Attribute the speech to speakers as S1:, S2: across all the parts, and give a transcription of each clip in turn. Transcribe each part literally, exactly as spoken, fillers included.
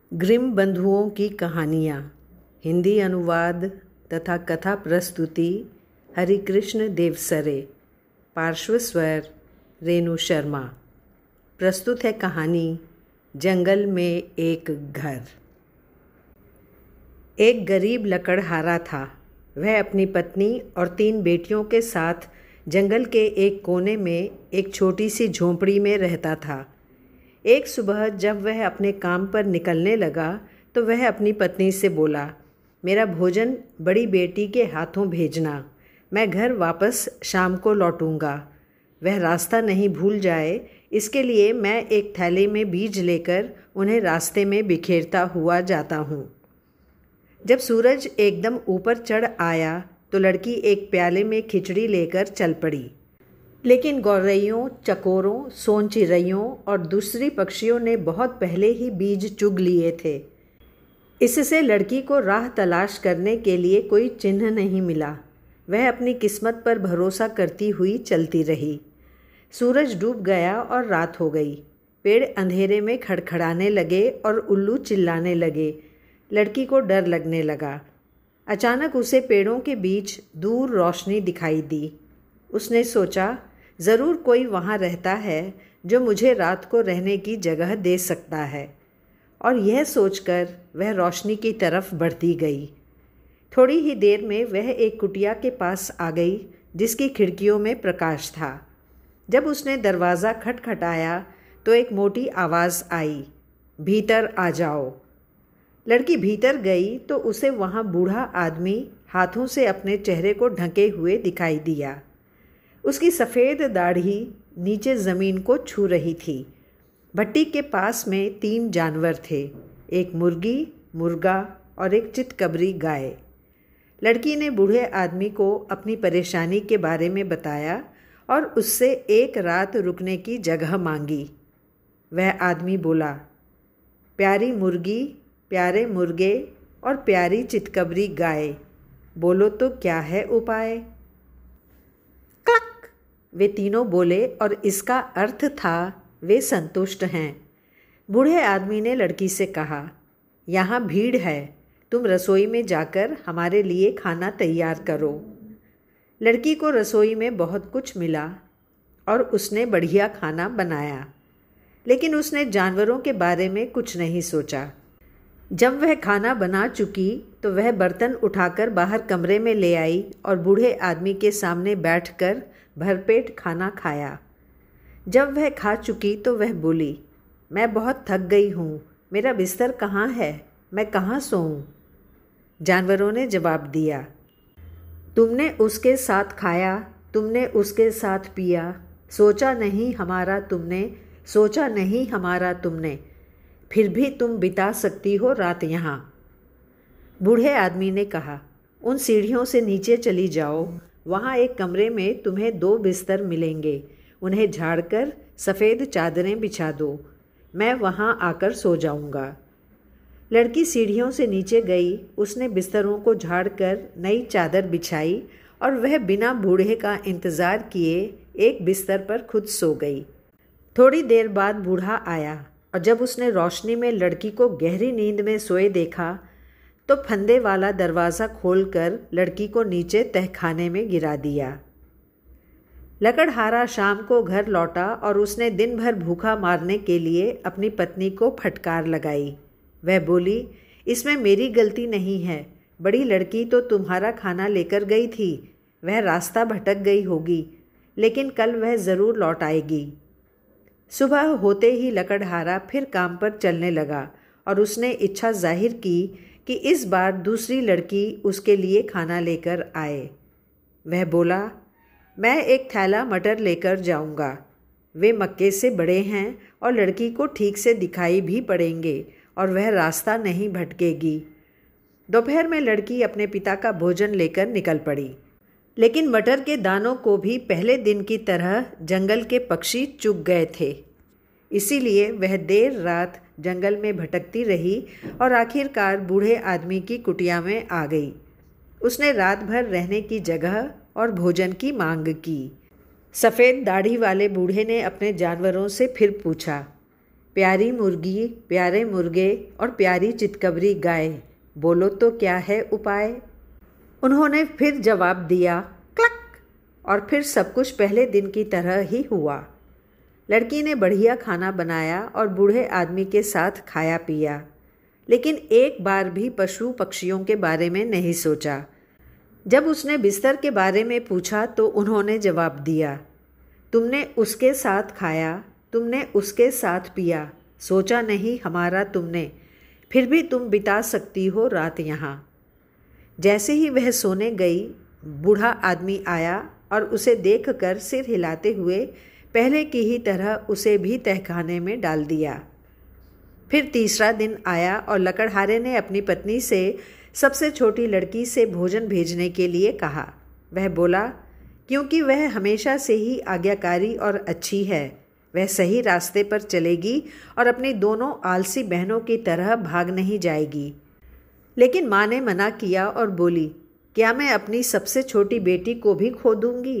S1: Grimm बंधुओं की कहानियाँ। हिंदी अनुवाद तथा कथा प्रस्तुति हरिकृष्ण देवसरे। पार्श्व स्वर रेणु शर्मा। प्रस्तुत है कहानी जंगल में एक घर। एक गरीब लकड़हारा था। वह अपनी पत्नी और तीन बेटियों के साथ जंगल के एक कोने में एक छोटी सी झोंपड़ी में रहता था। एक सुबह जब वह अपने काम पर निकलने लगा तो वह अपनी पत्नी से बोला, मेरा भोजन बड़ी बेटी के हाथों भेजना, मैं घर वापस शाम को लौटूंगा। वह रास्ता नहीं भूल जाए, इसके लिए मैं एक थैले में बीज लेकर उन्हें रास्ते में बिखेरता हुआ जाता हूँ। जब सूरज एकदम ऊपर चढ़ आया तो लड़की एक प्याले में खिचड़ी लेकर चल पड़ी, लेकिन गौरैयों, चकोरों, सोन चिड़ैयों और दूसरी पक्षियों ने बहुत पहले ही बीज चुग लिए थे। इससे लड़की को राह तलाश करने के लिए कोई चिन्ह नहीं मिला। वह अपनी किस्मत पर भरोसा करती हुई चलती रही। सूरज डूब गया और रात हो गई। पेड़ अंधेरे में खड़खड़ाने लगे और उल्लू चिल्लाने लगे। लड़की को डर लगने लगा। अचानक उसे पेड़ों के बीच दूर रोशनी दिखाई दी। उसने सोचा, ज़रूर कोई वहाँ रहता है जो मुझे रात को रहने की जगह दे सकता है, और यह सोचकर वह रोशनी की तरफ बढ़ती गई। थोड़ी ही देर में वह एक कुटिया के पास आ गई जिसकी खिड़कियों में प्रकाश था। जब उसने दरवाज़ा खटखटाया तो एक मोटी आवाज़ आई, भीतर आ जाओ। लड़की भीतर गई तो उसे वहाँ बूढ़ा आदमी हाथों से अपने चेहरे को ढके हुए दिखाई दिया। उसकी सफ़ेद दाढ़ी नीचे ज़मीन को छू रही थी। भट्टी के पास में तीन जानवर थे, एक मुर्गी, मुर्गा और एक चितकबरी गाय। लड़की ने बूढ़े आदमी को अपनी परेशानी के बारे में बताया और उससे एक रात रुकने की जगह मांगी। वह आदमी बोला, प्यारी मुर्गी, प्यारे मुर्गे और प्यारी चितकबरी गाय, बोलो तो क्या है उपाय? क्लक, वे तीनों बोले और इसका अर्थ था वे संतुष्ट हैं। बूढ़े आदमी ने लड़की से कहा, यहाँ भीड़ है, तुम रसोई में जाकर हमारे लिए खाना तैयार करो। लड़की को रसोई में बहुत कुछ मिला और उसने बढ़िया खाना बनाया, लेकिन उसने जानवरों के बारे में कुछ नहीं सोचा। जब वह खाना बना चुकी तो वह बर्तन उठाकर बाहर कमरे में ले आई और बूढ़े आदमी के सामने बैठकर भरपेट खाना खाया। जब वह खा चुकी तो वह बोली, मैं बहुत थक गई हूँ, मेरा बिस्तर कहाँ है, मैं कहाँ सोऊं? जानवरों ने जवाब दिया, तुमने उसके साथ खाया, तुमने उसके साथ पिया, सोचा नहीं हमारा तुमने, सोचा नहीं हमारा तुमने, फिर भी तुम बिता सकती हो रात यहाँ। बूढ़े आदमी ने कहा, उन सीढ़ियों से नीचे चली जाओ, वहाँ एक कमरे में तुम्हें दो बिस्तर मिलेंगे, उन्हें झाड़कर सफ़ेद चादरें बिछा दो, मैं वहाँ आकर सो जाऊँगा। लड़की सीढ़ियों से नीचे गई, उसने बिस्तरों को झाड़कर नई चादर बिछाई और वह बिना बूढ़े का इंतज़ार किए एक बिस्तर पर खुद सो गई। थोड़ी देर बाद बूढ़ा आया और जब उसने रोशनी में लड़की को गहरी नींद में सोए देखा तो फंदे वाला दरवाज़ा खोलकर लड़की को नीचे तहखाने में गिरा दिया। लकड़हारा शाम को घर लौटा और उसने दिन भर भूखा मारने के लिए अपनी पत्नी को फटकार लगाई। वह बोली, इसमें मेरी गलती नहीं है, बड़ी लड़की तो तुम्हारा खाना लेकर गई थी, वह रास्ता भटक गई होगी, लेकिन कल वह ज़रूर लौट आएगी। सुबह होते ही लकड़हारा फिर काम पर चलने लगा और उसने इच्छा जाहिर की कि इस बार दूसरी लड़की उसके लिए खाना लेकर आए। वह बोला, मैं एक थैला मटर लेकर जाऊंगा, वे मक्के से बड़े हैं और लड़की को ठीक से दिखाई भी पड़ेंगे और वह रास्ता नहीं भटकेगी। दोपहर में लड़की अपने पिता का भोजन लेकर निकल पड़ी, लेकिन मटर के दानों को भी पहले दिन की तरह जंगल के पक्षी चुग गए थे। इसीलिए वह देर रात जंगल में भटकती रही और आखिरकार बूढ़े आदमी की कुटिया में आ गई। उसने रात भर रहने की जगह और भोजन की मांग की। सफ़ेद दाढ़ी वाले बूढ़े ने अपने जानवरों से फिर पूछा, प्यारी मुर्गी, प्यारे मुर्गे और प्यारी चितकबरी गाय, बोलो तो क्या है उपाय। उन्होंने फिर जवाब दिया, क्लक, और फिर सब कुछ पहले दिन की तरह ही हुआ। लड़की ने बढ़िया खाना बनाया और बूढ़े आदमी के साथ खाया पिया, लेकिन एक बार भी पशु पक्षियों के बारे में नहीं सोचा। जब उसने बिस्तर के बारे में पूछा तो उन्होंने जवाब दिया, तुमने उसके साथ खाया, तुमने उसके साथ पिया, सोचा नहीं हमारा तुमने, फिर भी तुम बिता सकती हो रात यहाँ। जैसे ही वह सोने गई, बूढ़ा आदमी आया और उसे देखकर सिर हिलाते हुए पहले की ही तरह उसे भी तहखाने में डाल दिया। फिर तीसरा दिन आया और लकड़हारे ने अपनी पत्नी से सबसे छोटी लड़की से भोजन भेजने के लिए कहा। वह बोला, क्योंकि वह हमेशा से ही आज्ञाकारी और अच्छी है, वह सही रास्ते पर चलेगी और अपनी दोनों आलसी बहनों की तरह भाग नहीं जाएगी। लेकिन माँ ने मना किया और बोली, क्या मैं अपनी सबसे छोटी बेटी को भी खो दूंगी?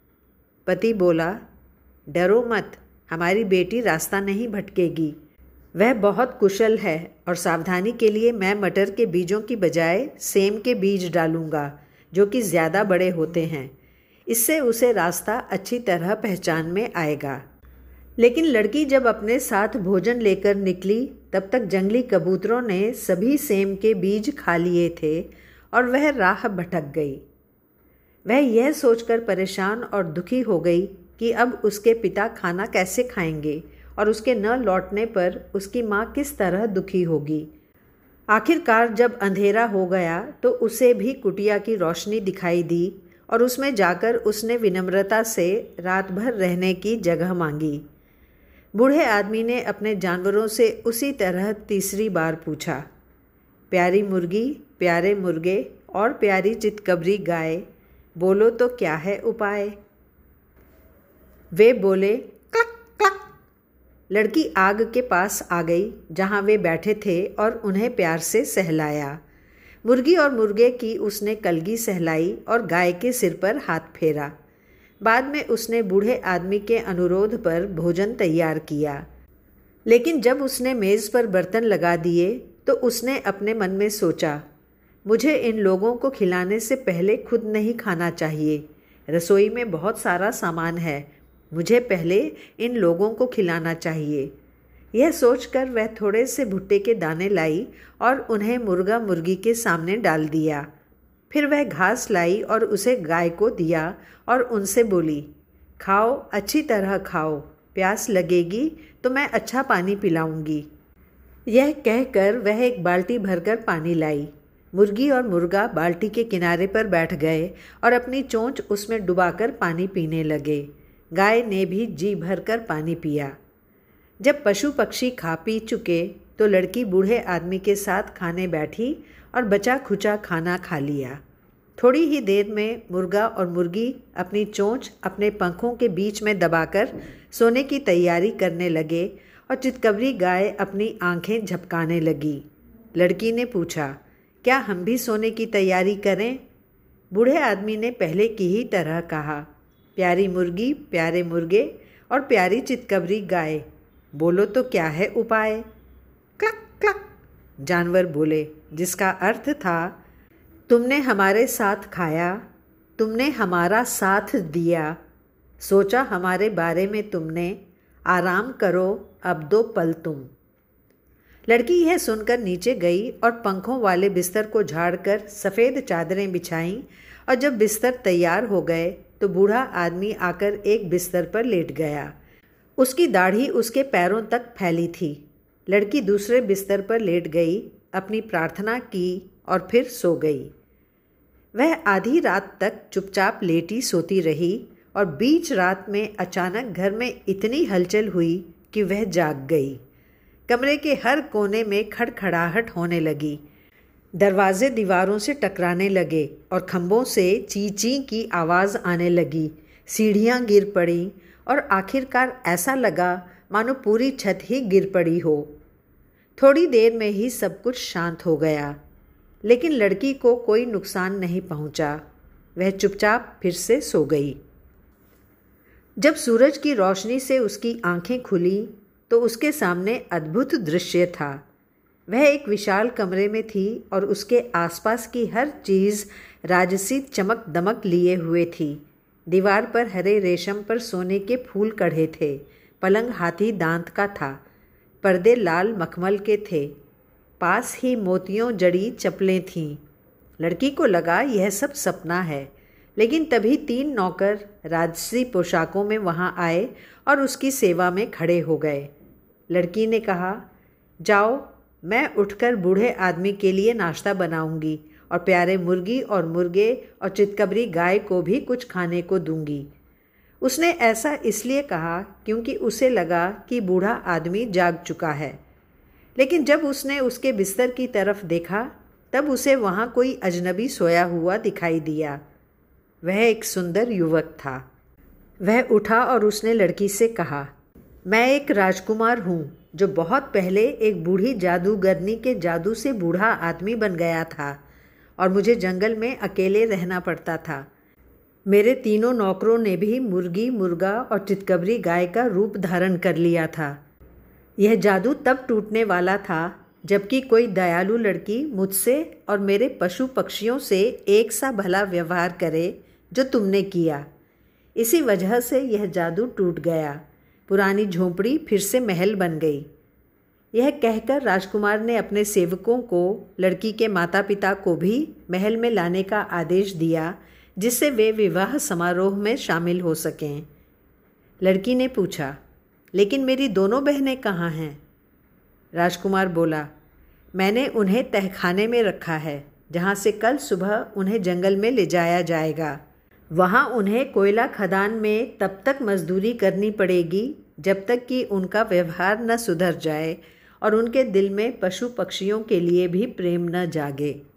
S1: पति बोला, डरो मत, हमारी बेटी रास्ता नहीं भटकेगी। वह बहुत कुशल है और सावधानी के लिए मैं मटर के बीजों की बजाय सेम के बीज डालूंगा, जो कि ज़्यादा बड़े होते हैं। इससे उसे रास्ता अच्छी तरह पहचान में आएगा। लेकिन लड़की जब अपने साथ भोजन लेकर निकली, तब तक जंगली कबूतरों ने सभी सेम के बीज खा लिए थे और वह राह भटक गई। वह यह सोचकर परेशान और दुखी हो गई कि अब उसके पिता खाना कैसे खाएंगे और उसके न लौटने पर उसकी माँ किस तरह दुखी होगी। आखिरकार जब अंधेरा हो गया तो उसे भी कुटिया की रोशनी दिखाई दी और उसमें जाकर उसने विनम्रता से रात भर रहने की जगह मांगी। बूढ़े आदमी ने अपने जानवरों से उसी तरह तीसरी बार पूछा, प्यारी मुर्गी, प्यारे मुर्गे और प्यारी चितकबरी गाय, बोलो तो क्या है उपाय। वे बोले, क्लक क्लक। लड़की आग के पास आ गई जहाँ वे बैठे थे और उन्हें प्यार से सहलाया। मुर्गी और मुर्गे की उसने कलगी सहलाई और गाय के सिर पर हाथ फेरा। बाद में उसने बूढ़े आदमी के अनुरोध पर भोजन तैयार किया। लेकिन जब उसने मेज़ पर बर्तन लगा दिए तो उसने अपने मन में सोचा, मुझे इन लोगों को खिलाने से पहले खुद नहीं खाना चाहिए। रसोई में बहुत सारा सामान है, मुझे पहले इन लोगों को खिलाना चाहिए। यह सोचकर वह थोड़े से भुट्टे के दाने लाई और उन्हें मुर्गा मुर्गी के सामने डाल दिया। फिर वह घास लाई और उसे गाय को दिया और उनसे बोली, खाओ, अच्छी तरह खाओ, प्यास लगेगी तो मैं अच्छा पानी पिलाऊंगी। यह कहकर वह एक बाल्टी भरकर पानी लाई। मुर्गी और मुर्गा बाल्टी के किनारे पर बैठ गए और अपनी चोंच उसमें डुबाकर पानी पीने लगे। गाय ने भी जी भरकर पानी पिया। जब पशु पक्षी खा पी चुके तो लड़की बूढ़े आदमी के साथ खाने बैठी और बचा खुचा खाना खा लिया। थोड़ी ही देर में मुर्गा और मुर्गी अपनी चोंच अपने पंखों के बीच में दबाकर सोने की तैयारी करने लगे और चितकबरी गाय अपनी आंखें झपकाने लगी। लड़की ने पूछा, क्या हम भी सोने की तैयारी करें? बूढ़े आदमी ने पहले की ही तरह कहा, प्यारी मुर्गी, प्यारे मुर्गे और प्यारी चितकबरी गाय, बोलो तो क्या है उपाय। क्लक क्लक जानवर बोले, जिसका अर्थ था, तुमने हमारे साथ खाया, तुमने हमारा साथ दिया, सोचा हमारे बारे में तुमने, आराम करो अब दो पल तुम। लड़की यह सुनकर नीचे गई और पंखों वाले बिस्तर को झाड़कर सफ़ेद चादरें बिछाईं और जब बिस्तर तैयार हो गए तो बूढ़ा आदमी आकर एक बिस्तर पर लेट गया। उसकी दाढ़ी उसके पैरों तक फैली थी। लड़की दूसरे बिस्तर पर लेट गई, अपनी प्रार्थना की और फिर सो गई। वह आधी रात तक चुपचाप लेटी सोती रही और बीच रात में अचानक घर में इतनी हलचल हुई कि वह जाग गई। कमरे के हर कोने में खड़खड़ाहट होने लगी। दरवाजे दीवारों से टकराने लगे और खंभों से ची ची की आवाज़ आने लगी। सीढ़ियाँ गिर पड़ीं और आखिरकार ऐसा लगा मानो पूरी छत ही गिर पड़ी हो। थोड़ी देर में ही सब कुछ शांत हो गया, लेकिन लड़की को कोई नुकसान नहीं पहुंचा। वह चुपचाप फिर से सो गई। जब सूरज की रोशनी से उसकी आंखें खुली तो उसके सामने अद्भुत दृश्य था। वह एक विशाल कमरे में थी और उसके आसपास की हर चीज़ राजसी चमक दमक लिए हुए थी। दीवार पर हरे रेशम पर सोने के फूल कढ़े थे। पलंग हाथी दांत का था। पर्दे लाल मखमल के थे। पास ही मोतियों जड़ी चप्पलें थीं। लड़की को लगा यह सब सपना है, लेकिन तभी तीन नौकर राजसी पोशाकों में वहाँ आए और उसकी सेवा में खड़े हो गए। लड़की ने कहा, जाओ, मैं उठकर बूढ़े आदमी के लिए नाश्ता बनाऊंगी और प्यारे मुर्गी और मुर्गे और चितकबरी गाय को भी कुछ खाने को दूंगी। उसने ऐसा इसलिए कहा क्योंकि उसे लगा कि बूढ़ा आदमी जाग चुका है। लेकिन जब उसने उसके बिस्तर की तरफ देखा तब उसे वहाँ कोई अजनबी सोया हुआ दिखाई दिया। वह एक सुंदर युवक था। वह उठा और उसने लड़की से कहा, मैं एक राजकुमार हूँ जो बहुत पहले एक बूढ़ी जादूगरनी के जादू से बूढ़ा आदमी बन गया था और मुझे जंगल में अकेले रहना पड़ता था। मेरे तीनों नौकरों ने भी मुर्गी, मुर्गा और चितकबरी गाय का रूप धारण कर लिया था। यह जादू तब टूटने वाला था जबकि कोई दयालु लड़की मुझसे और मेरे पशु पक्षियों से एक सा भला व्यवहार करे जो तुमने किया। इसी वजह से यह जादू टूट गया। पुरानी झोंपड़ी फिर से महल बन गई। यह कहकर राजकुमार ने अपने सेवकों को लड़की के माता पिता को भी महल में लाने का आदेश दिया, जिससे वे विवाह समारोह में शामिल हो सकें। लड़की ने पूछा, लेकिन मेरी दोनों बहनें कहाँ हैं? राजकुमार बोला, मैंने उन्हें तहखाने में रखा है, जहाँ से कल सुबह उन्हें जंगल में ले जाया जाएगा। वहाँ उन्हें कोयला खदान में तब तक मजदूरी करनी पड़ेगी जब तक कि उनका व्यवहार न सुधर जाए और उनके दिल में पशु पक्षियों के लिए भी प्रेम न जागे।